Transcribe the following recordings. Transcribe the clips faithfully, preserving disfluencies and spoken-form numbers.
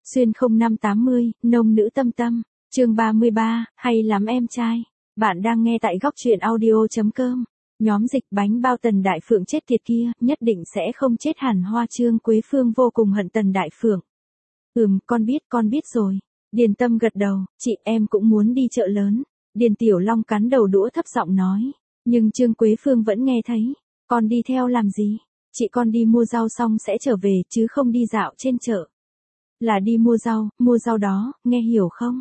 Xuyên không năm tám mươi, nông nữ tâm tâm, chương ba mươi ba, hay lắm em trai. Bạn đang nghe tại góc truyện audio chấm com. Nhóm dịch bánh bao Tần Đại Phượng chết tiệt kia, nhất định sẽ không chết hẳn. Hoa Trương Quế Phương vô cùng hận Tần Đại Phượng. Ừm, con biết, con biết rồi. Điền Tâm gật đầu, chị em cũng muốn đi chợ lớn. Điền Tiểu Long cắn đầu đũa thấp giọng nói. Nhưng Trương Quế Phương vẫn nghe thấy. Con đi theo làm gì? Chị con đi mua rau xong sẽ trở về chứ không đi dạo trên chợ. Là đi mua rau, mua rau đó, nghe hiểu không?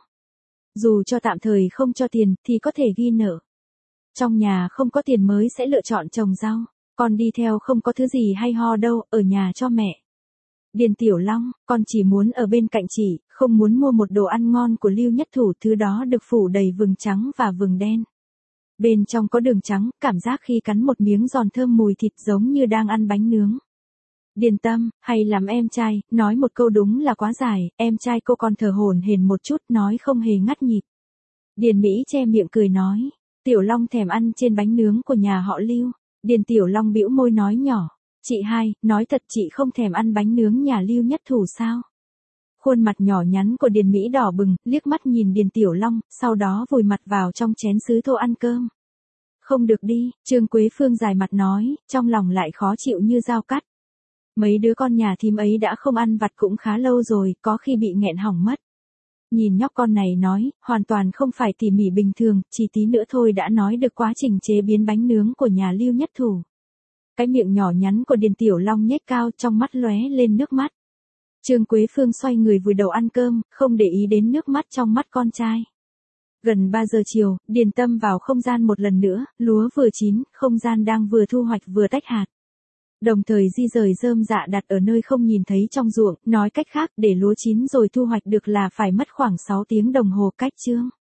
Dù cho tạm thời không cho tiền thì có thể ghi nợ. Trong nhà không có tiền mới sẽ lựa chọn trồng rau. Con đi theo không có thứ gì hay ho đâu, ở nhà cho mẹ. Điền Tiểu Long, con chỉ muốn ở bên cạnh chị, không muốn mua một đồ ăn ngon của Lưu Nhất Thủ, thứ đó được phủ đầy vừng trắng và vừng đen. Bên trong có đường trắng, cảm giác khi cắn một miếng giòn thơm mùi thịt giống như đang ăn bánh nướng. Điền Tâm, hay lắm em trai, nói một câu đúng là quá dài, em trai cô con thở hổn hển một chút, nói không hề ngắt nhịp. Điền Mỹ che miệng cười nói, Tiểu Long thèm ăn trên bánh nướng của nhà họ Lưu. Điền Tiểu Long bĩu môi nói nhỏ, chị hai, nói thật chị không thèm ăn bánh nướng nhà Lưu Nhất Thủ sao? Khuôn mặt nhỏ nhắn của Điền Mỹ đỏ bừng, liếc mắt nhìn Điền Tiểu Long, sau đó vùi mặt vào trong chén sứ thô ăn cơm. Không được đi, Trương Quế Phương dài mặt nói, trong lòng lại khó chịu như dao cắt. Mấy đứa con nhà thím ấy đã không ăn vặt cũng khá lâu rồi, có khi bị nghẹn hỏng mất. Nhìn nhóc con này nói, hoàn toàn không phải tỉ mỉ bình thường, chỉ tí nữa thôi đã nói được quá trình chế biến bánh nướng của nhà Lưu Nhất Thủ. Cái miệng nhỏ nhắn của Điền Tiểu Long nhếch cao, trong mắt lóe lên nước mắt. Trương Quế Phương xoay người vùi đầu ăn cơm, không để ý đến nước mắt trong mắt con trai. Gần ba giờ chiều, Điền Tâm vào không gian một lần nữa, lúa vừa chín, không gian đang vừa thu hoạch vừa tách hạt. Đồng thời di rời rơm rạ đặt ở nơi không nhìn thấy trong ruộng, nói cách khác, để lúa chín rồi thu hoạch được là phải mất khoảng sáu tiếng đồng hồ cách chương.